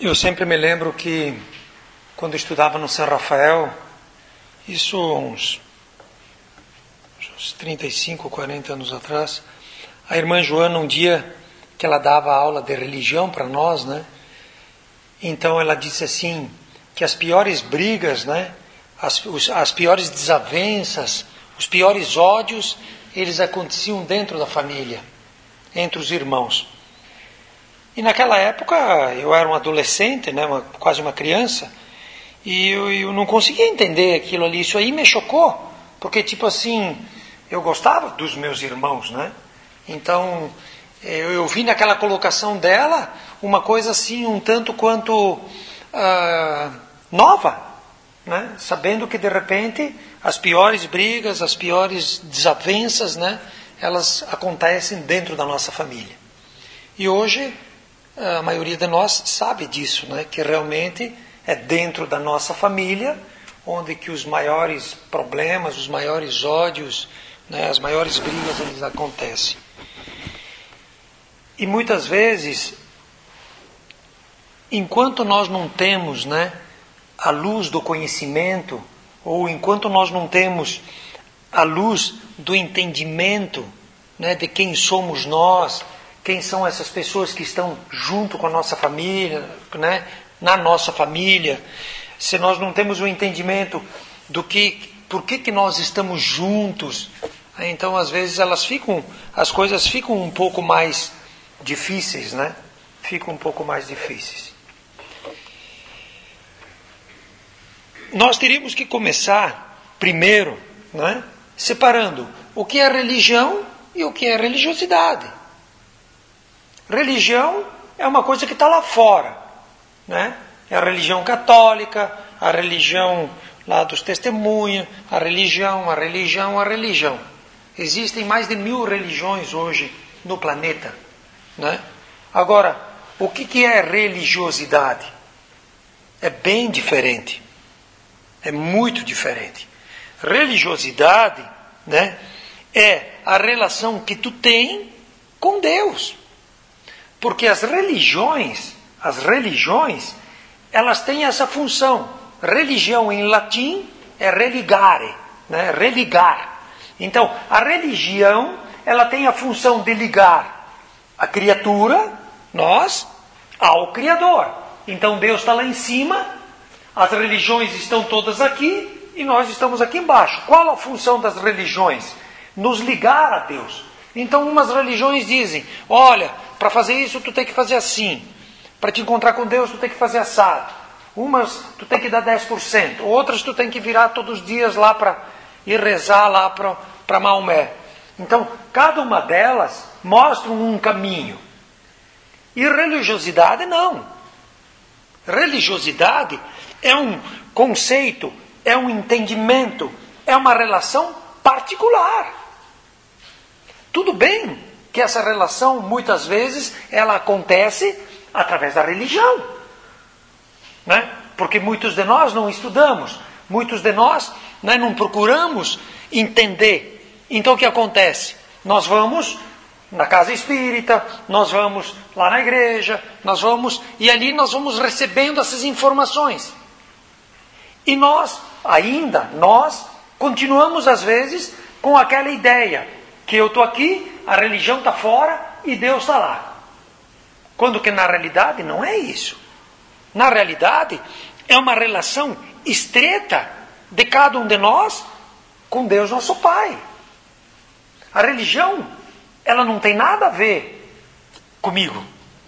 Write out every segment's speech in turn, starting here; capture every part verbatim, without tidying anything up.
Eu sempre me lembro que, quando eu estudava no São Rafael, isso uns, uns trinta e cinco, quarenta anos atrás, a irmã Joana, um dia que ela dava aula de religião para nós, né? Então ela disse assim, que as piores brigas, né? As, os, as piores desavenças, os piores ódios, eles aconteciam dentro da família, entre os irmãos. E naquela época eu era um adolescente, né, uma, quase uma criança, e eu, eu não conseguia entender aquilo ali. Isso aí me chocou, porque tipo assim, eu gostava dos meus irmãos, né? Então eu, eu vi naquela colocação dela uma coisa assim, um tanto quanto uh, nova, né? Sabendo que de repente as piores brigas, as piores desavenças, né, elas acontecem dentro da nossa família. E hoje a maioria de nós sabe disso, né? Que realmente é dentro da nossa família onde que os maiores problemas, os maiores ódios, né? As maiores brigas eles acontecem. E muitas vezes, enquanto nós não temos, né, a luz do conhecimento, ou enquanto nós não temos a luz do entendimento, né, de quem somos nós, quem são essas pessoas que estão junto com a nossa família, né? Na nossa família. Se nós não temos o entendimento do que, por que, que nós estamos juntos, então às vezes elas ficam, as coisas ficam um pouco mais difíceis, né? Ficam um pouco mais difíceis. Nós teríamos que começar primeiro, né? Separando o que é religião e o que é religiosidade. Religião é uma coisa que está lá fora, né? É a religião católica, a religião lá dos testemunhas, a religião, a religião, a religião. Existem mais de mil religiões hoje no planeta, né? Agora, o que, que é religiosidade? É bem diferente. É muito diferente. Religiosidade, né, é a relação que tu tem com Deus. Porque as religiões, as religiões, elas têm essa função. Religião em latim é religare, né? Religar. Então, a religião, ela tem a função de ligar a criatura, nós, ao Criador. Então, Deus está lá em cima, as religiões estão todas aqui e nós estamos aqui embaixo. Qual a função das religiões? Nos ligar a Deus. Então, umas religiões dizem, olha, para fazer isso tu tem que fazer assim. Para te encontrar com Deus tu tem que fazer assado. Umas tu tem que dar dez por cento. Outras tu tem que virar todos os dias lá para ir rezar lá para Maomé. Então, cada uma delas mostra um caminho. E religiosidade não. Religiosidade é um conceito, é um entendimento, é uma relação particular. Tudo bem que essa relação, muitas vezes, ela acontece através da religião, né? Porque muitos de nós não estudamos, muitos de nós, né, não procuramos entender. Então o que acontece? Nós vamos na casa espírita, nós vamos lá na igreja, nós vamos, e ali nós vamos recebendo essas informações. E nós, ainda, nós, continuamos às vezes com aquela ideia que eu estou aqui, a religião está fora e Deus está lá. Quando que na realidade não é isso. Na realidade é uma relação estreita de cada um de nós com Deus nosso Pai. A religião, ela não tem nada a ver comigo.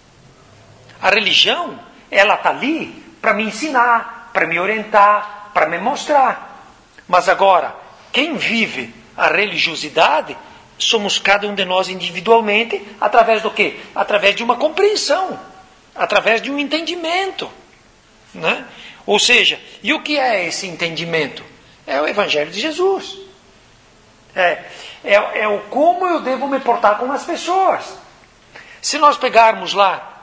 A religião, ela está ali para me ensinar, para me orientar, para me mostrar. Mas agora, quem vive a religiosidade somos cada um de nós individualmente, através do quê? Através de uma compreensão, através de um entendimento, né? Ou seja, e o que é esse entendimento? É o Evangelho de Jesus. É, é, é o como eu devo me portar com as pessoas. Se nós pegarmos lá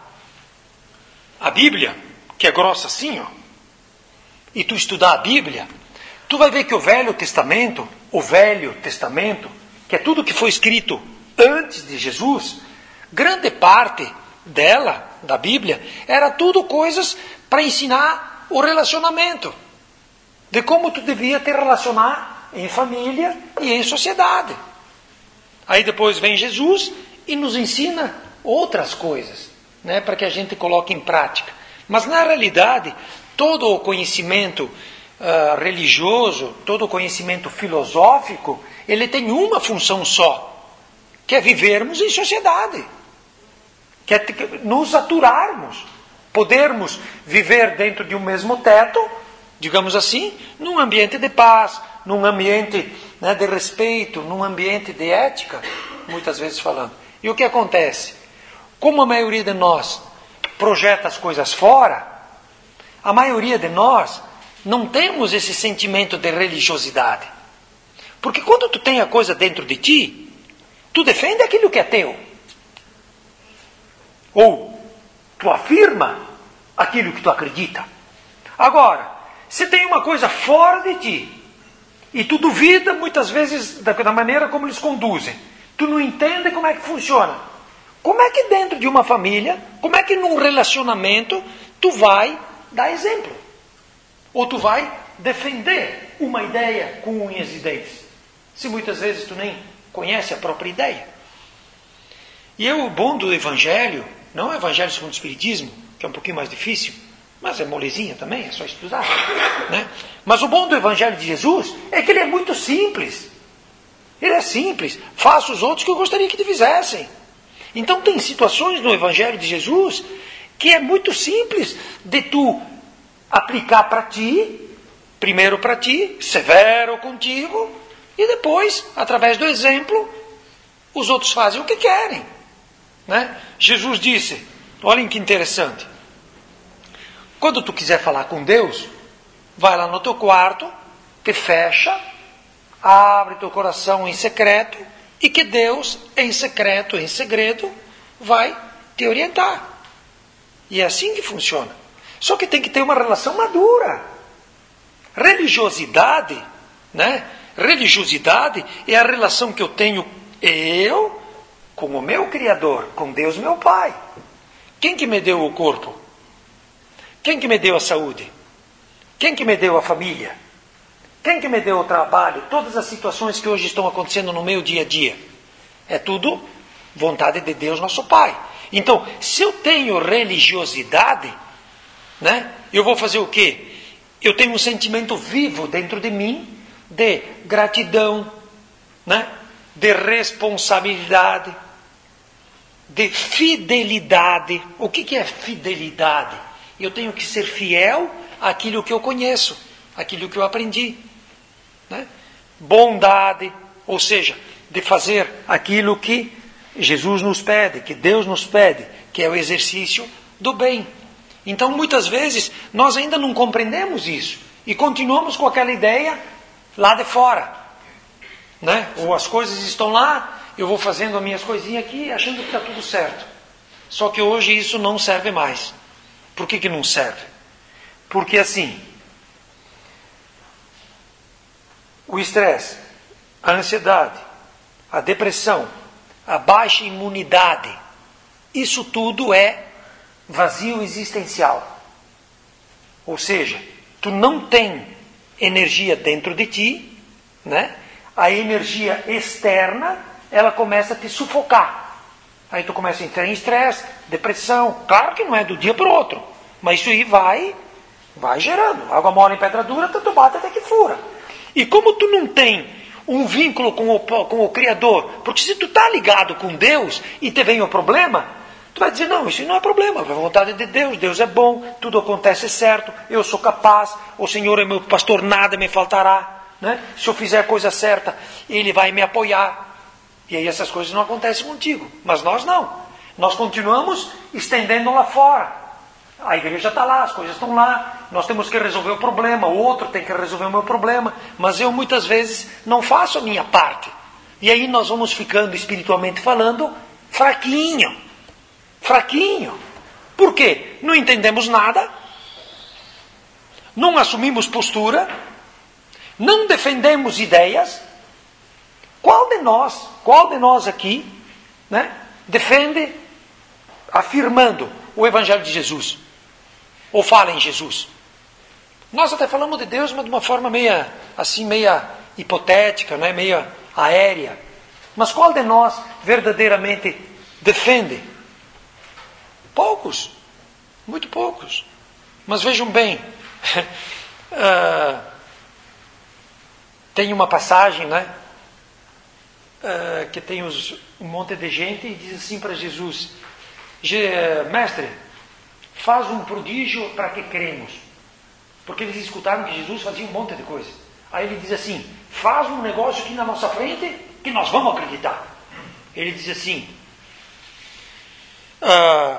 a Bíblia, que é grossa assim, ó, e tu estudar a Bíblia, tu vai ver que o Velho Testamento, o Velho Testamento, que é tudo que foi escrito antes de Jesus, grande parte dela, da Bíblia, era tudo coisas para ensinar o relacionamento. De como tu devia te relacionar em família e em sociedade. Aí depois vem Jesus e nos ensina outras coisas, né, para que a gente coloque em prática. Mas na realidade, todo o conhecimento uh, religioso, todo o conhecimento filosófico, ele tem uma função só, que é vivermos em sociedade, que é nos aturarmos, podermos viver dentro de um mesmo teto, digamos assim, num ambiente de paz, num ambiente, né, de respeito, num ambiente de ética, muitas vezes falando. E o que acontece? Como a maioria de nós projeta as coisas fora, a maioria de nós não temos esse sentimento de religiosidade. Porque quando tu tem a coisa dentro de ti, tu defende aquilo que é teu. Ou tu afirma aquilo que tu acredita. Agora, se tem uma coisa fora de ti, e tu duvida muitas vezes da, da maneira como eles conduzem, tu não entende como é que funciona. Como é que dentro de uma família, como é que num relacionamento, tu vai dar exemplo? Ou tu vai defender uma ideia com unhas e dentes? Se muitas vezes tu nem conhece a própria ideia. E é o bom do Evangelho, não é o Evangelho segundo o Espiritismo, que é um pouquinho mais difícil, mas é molezinha também, é só estudar. Né? Mas o bom do Evangelho de Jesus é que ele é muito simples. Ele é simples. Faça os outros que eu gostaria que te fizessem. Então tem situações no Evangelho de Jesus que é muito simples de tu aplicar para ti, primeiro para ti, severo contigo, e depois, através do exemplo, os outros fazem o que querem. Né? Jesus disse, olhem que interessante, quando tu quiser falar com Deus, vai lá no teu quarto, te fecha, abre teu coração em secreto, e que Deus, em secreto, em segredo, vai te orientar. E é assim que funciona. Só que tem que ter uma relação madura. Religiosidade, né? Religiosidade é a relação que eu tenho, eu, com o meu Criador, com Deus meu Pai. Quem que me deu o corpo? Quem que me deu a saúde? Quem que me deu a família? Quem que me deu o trabalho? Todas as situações que hoje estão acontecendo no meu dia a dia. É tudo vontade de Deus nosso Pai. Então, se eu tenho religiosidade, né, eu vou fazer o quê? Eu tenho um sentimento vivo dentro de mim de gratidão, né, de responsabilidade, de fidelidade. O que que é fidelidade? Eu tenho que ser fiel àquilo que eu conheço, àquilo que eu aprendi. Né? Bondade, ou seja, de fazer aquilo que Jesus nos pede, que Deus nos pede, que é o exercício do bem. Então, muitas vezes, nós ainda não compreendemos isso e continuamos com aquela ideia lá de fora. Né? Ou as coisas estão lá, eu vou fazendo as minhas coisinhas aqui, achando que está tudo certo. Só que hoje isso não serve mais. Por que que não serve? Porque assim, o estresse, a ansiedade, a depressão, a baixa imunidade, isso tudo é vazio existencial. Ou seja, tu não tem energia dentro de ti, né? A energia externa, ela começa a te sufocar. Aí tu começa a entrar em estresse, depressão. Claro que não é do dia para o outro, mas isso aí vai, vai gerando. Água mole em pedra dura, tanto bate até que fura. E como tu não tem um vínculo com o, com o Criador, porque se tu está ligado com Deus e te vem o problema, tu vai dizer, não, isso não é problema, é a vontade de Deus, Deus é bom, tudo acontece certo, eu sou capaz, o Senhor é meu pastor, nada me faltará. Né? Se eu fizer a coisa certa, Ele vai me apoiar. E aí essas coisas não acontecem contigo. Mas nós não. Nós continuamos estendendo lá fora. A igreja está lá, as coisas estão lá. Nós temos que resolver o problema. O outro tem que resolver o meu problema. Mas eu muitas vezes não faço a minha parte. E aí nós vamos ficando, espiritualmente falando, fraquinho. Fraquinho. Por quê? Não entendemos nada. Não assumimos postura. Não defendemos ideias. Qual de nós, qual de nós aqui, né, defende, afirmando o Evangelho de Jesus. Ou fala em Jesus. Nós até falamos de Deus, mas de uma forma meia, assim, meia hipotética, né? Meia aérea. Mas qual de nós verdadeiramente defende? Poucos. Muito poucos. Mas vejam bem, uh, tem uma passagem, né? Uh, que tem os, um monte de gente e diz assim para Jesus: Mestre, faz um prodígio para que cremos. Porque eles escutaram que Jesus fazia um monte de coisa. Aí ele diz assim: faz um negócio aqui na nossa frente que nós vamos acreditar. Ele diz assim: uh,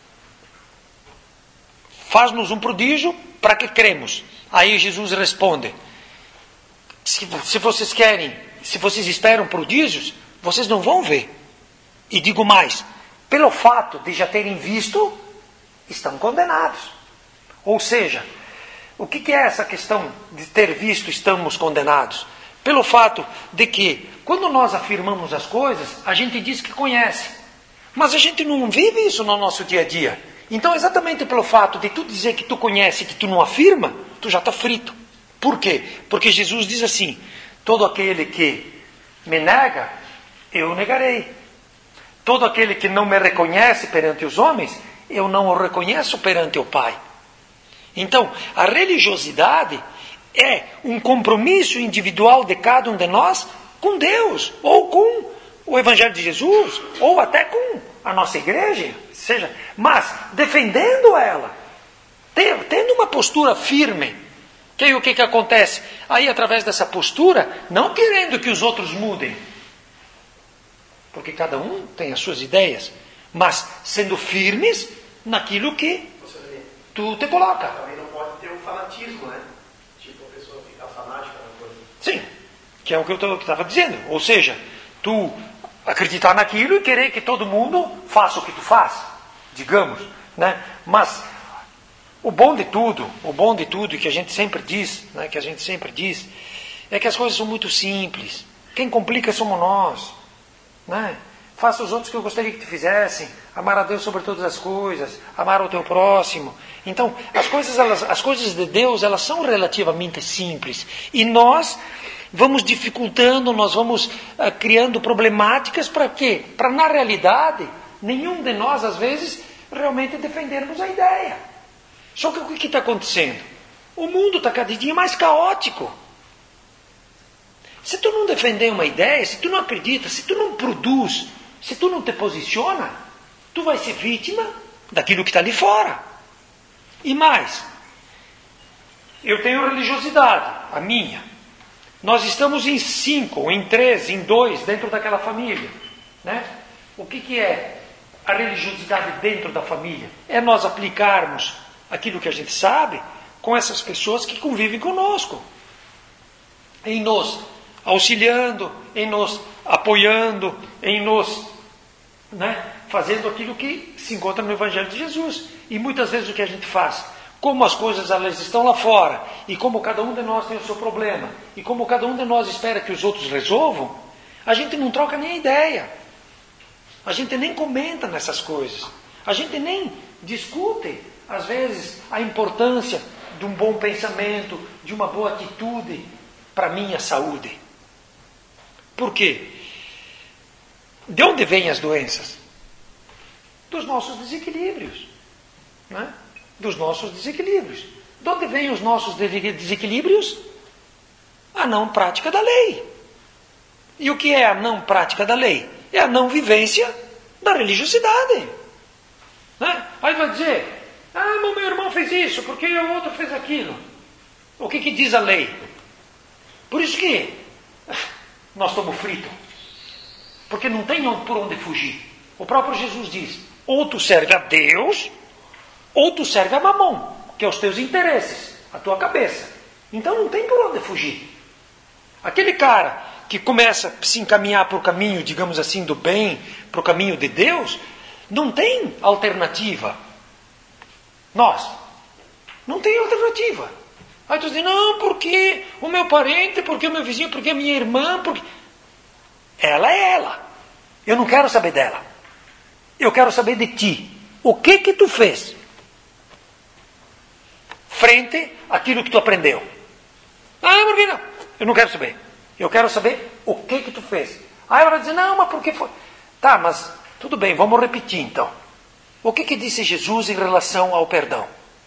faz-nos um prodígio para que cremos. Aí Jesus responde: se, se vocês querem, se vocês esperam prodígios, vocês não vão ver. E digo mais, pelo fato de já terem visto, estão condenados. Ou seja, o que é essa questão de ter visto, estamos condenados? Pelo fato de que, quando nós afirmamos as coisas, a gente diz que conhece. Mas a gente não vive isso no nosso dia a dia. Então, exatamente pelo fato de tu dizer que tu conhece e que tu não afirma, tu já está frito. Por quê? Porque Jesus diz assim: todo aquele que me nega, eu negarei. Todo aquele que não me reconhece perante os homens, eu não o reconheço perante o Pai. Então, a religiosidade é um compromisso individual de cada um de nós com Deus, ou com o Evangelho de Jesus, ou até com a nossa igreja, seja, mas defendendo ela, tendo uma postura firme. Que aí o que, que acontece? Aí, através dessa postura, não querendo que os outros mudem, porque cada um tem as suas ideias, mas sendo firmes naquilo que tu te coloca. Também não pode ter um fanatismo, né? Tipo, a pessoa ficar fanática na coisa. Sim, que é o que eu estava dizendo. Ou seja, tu acreditar naquilo e querer que todo mundo faça o que tu faz, digamos, né? Mas o bom de tudo, o bom de tudo, e que a gente sempre diz, né, que a gente sempre diz, é que as coisas são muito simples. Quem complica somos nós, né? Faça os outros que eu gostaria que te fizessem. Amar a Deus sobre todas as coisas, amar o teu próximo. Então, as coisas, elas, as coisas de Deus, elas são relativamente simples. E nós vamos dificultando, nós vamos uh, criando problemáticas para quê? Para, na realidade, nenhum de nós, às vezes, realmente defendermos a ideia. Só que o que está acontecendo? O mundo está cada dia mais caótico. Se tu não defender uma ideia, se tu não acredita, se tu não produz, se tu não te posiciona, tu vai ser vítima daquilo que está ali fora. E mais, eu tenho religiosidade, a minha. Nós estamos em cinco, ou em três, em dois, dentro daquela família. Né? O que, que é a religiosidade dentro da família? É nós aplicarmos aquilo que a gente sabe com essas pessoas que convivem conosco. Em nos auxiliando, em nos apoiando, em nos, né, fazendo aquilo que se encontra no Evangelho de Jesus. E muitas vezes o que a gente faz? Como as coisas elas estão lá fora, e como cada um de nós tem o seu problema, e como cada um de nós espera que os outros resolvam, a gente não troca nem ideia. A gente nem comenta nessas coisas. A gente nem discute, às vezes, a importância de um bom pensamento, de uma boa atitude para a minha saúde. Por quê? De onde vêm as doenças? Dos nossos desequilíbrios. Né? Dos nossos desequilíbrios. De onde vêm os nossos desequilíbrios? A não prática da lei. E o que é a não prática da lei? É a não vivência da religiosidade. Né? Aí vai dizer, ah, mas meu irmão fez isso, porque o outro fez aquilo. O que, que diz a lei? Por isso que nós estamos fritos. Porque não tem por onde fugir. O próprio Jesus diz, ou tu serve a Deus, ou tu serve a Mamon, que é os teus interesses, a tua cabeça. Então não tem por onde fugir. Aquele cara que começa a se encaminhar para o caminho, digamos assim, do bem, para o caminho de Deus, não tem alternativa. Nós, não tem alternativa. Aí tu diz, não, porque o meu parente, porque o meu vizinho, porque a minha irmã, porque... Ela é ela. Eu não quero saber dela. Eu quero saber de ti. o que que tu fez frente àquilo que tu aprendeu. Ah, por que não? Eu não quero saber. Eu quero saber o que que tu fez. Aí ela vai dizer, não, mas por que foi? Tá, mas tudo bem, vamos repetir então. O que que disse Jesus em relação ao perdão?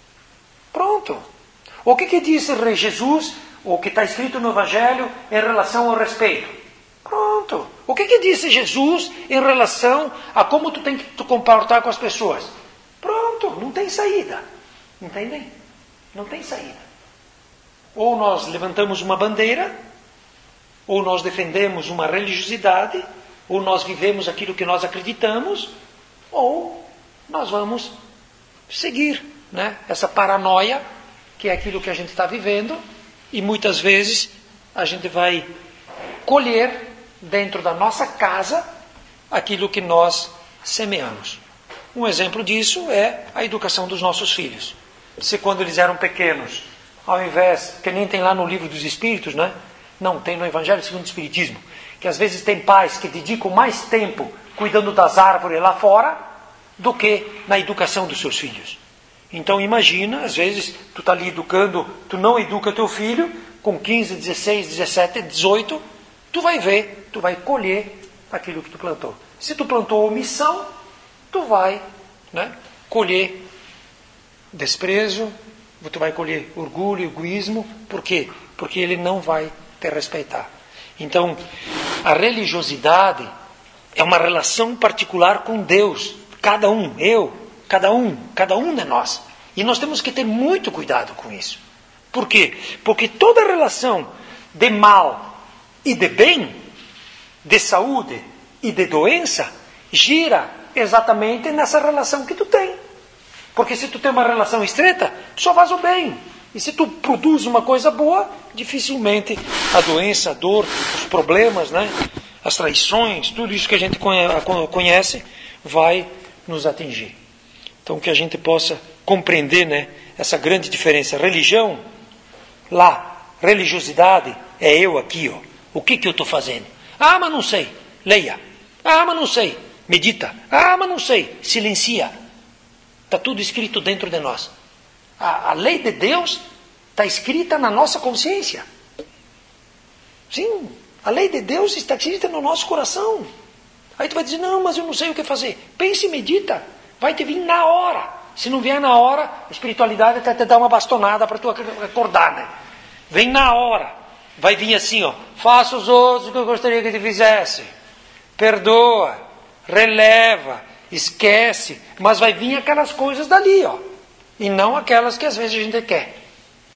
Pronto. O que que disse Jesus, o que está escrito no Evangelho, em relação ao respeito? Pronto. O que que disse Jesus em relação a como tu tem que te comportar com as pessoas? Pronto, não tem saída. Entendem? Não tem saída. Ou nós levantamos uma bandeira, ou nós defendemos uma religiosidade, ou nós vivemos aquilo que nós acreditamos, ou nós vamos seguir, né, essa paranoia, que é aquilo que a gente está vivendo, e muitas vezes a gente vai colher dentro da nossa casa aquilo que nós semeamos. Um exemplo disso é a educação dos nossos filhos. Se quando eles eram pequenos, ao invés, que nem tem lá no livro dos Espíritos, né? Não, tem no Evangelho segundo o Espiritismo, que às vezes tem pais que dedicam mais tempo cuidando das árvores lá fora do que na educação dos seus filhos. Então imagina, às vezes tu está ali educando, tu não educa teu filho, com quinze, dezesseis, dezessete, dezoito, tu vai ver, tu vai colher aquilo que tu plantou. Se tu plantou omissão, tu vai, né, colher desprezo, tu vai colher orgulho, egoísmo. Por quê? Porque ele não vai te respeitar. Então, a religiosidade é uma relação particular com Deus. Cada um, eu, cada um, cada um de nós. E nós temos que ter muito cuidado com isso. Por quê? Porque toda relação de mal e de bem, de saúde e de doença, gira exatamente nessa relação que tu tem. Porque se tu tem uma relação estreita, tu só faz o bem. E se tu produz uma coisa boa, dificilmente a doença, a dor, os problemas, né, as traições, tudo isso que a gente conhece, vai nos atingir. Então que a gente possa compreender, né, essa grande diferença. Religião, lá, religiosidade, é eu aqui, ó. O que que eu estou fazendo? Ah, mas não sei. Leia. Ah, mas não sei. Medita. Ah, mas não sei. Silencia. Está tudo escrito dentro de nós. A, a lei de Deus está escrita na nossa consciência. Sim, a lei de Deus está escrita no nosso coração. Aí tu vai dizer, não, mas eu não sei o que fazer. Pense e medita. Vai te vir na hora. Se não vier na hora, a espiritualidade até te dá uma bastonada para tu acordar, né? Vem na hora. Vai vir assim, ó. Faça os outros o que eu gostaria que te fizesse. Perdoa. Releva. Esquece. Mas vai vir aquelas coisas dali, ó. E não aquelas que às vezes a gente quer.